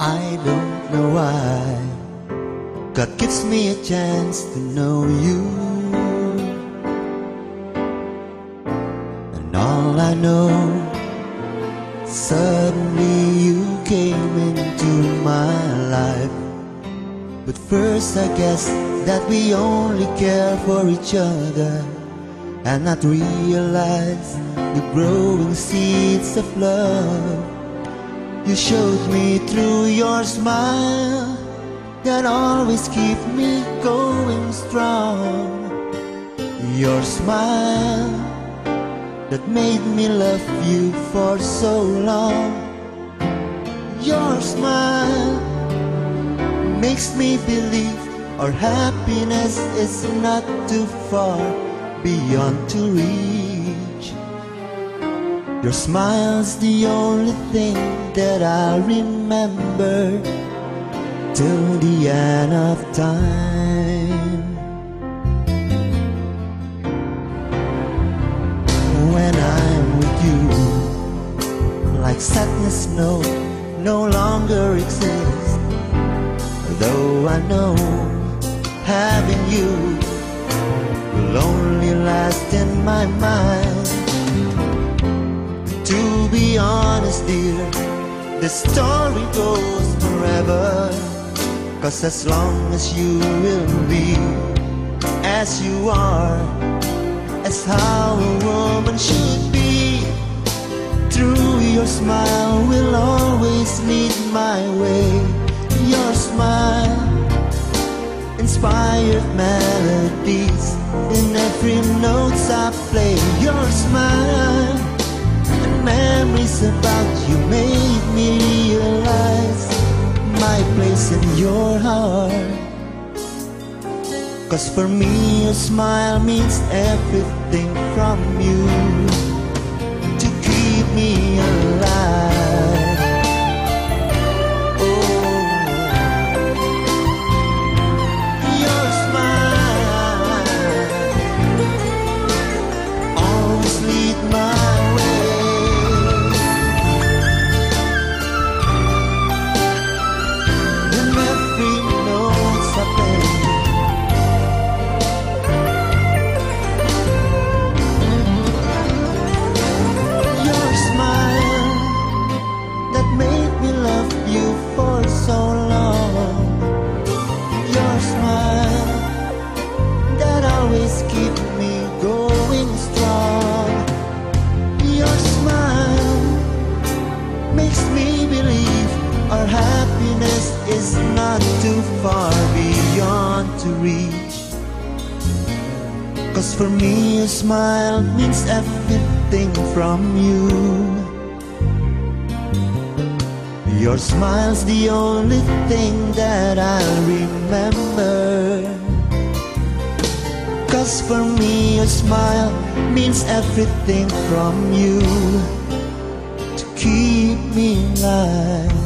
I don't know why God gives me a chance to know you. And all I know, suddenly you came into my life. But first I guess that we only care for each other and not realize the growing seeds of love. You showed me through your smile that always keep me going strong. Your smile that made me love you for so long. Your smile makes me believe our happiness is not too far beyond to reach. Your smile's the only thing that I remember till the end of time. When I'm with you, like sadness no longer exists. Though I know having you will only last in my mind. To be honest, dear, the story goes forever. 'Cause as long as you will be as you are, as how a woman should be, through your smile will always lead my way. Your smile inspired melodies in every note I play. Your smile and memories about you made me realize my place in your heart. 'Cause for me a smile means everything from you to keep me alive. Oh, your smile always lead my way. In every note I play, your smile that made me love you for so long. Your smile that always keep me going strong. Your smile makes me believe our happiness is not too far beyond to reach. 'Cause for me a smile means everything from you. Your smile's the only thing that I remember. 'Cause for me a smile means everything from you to keep me alive.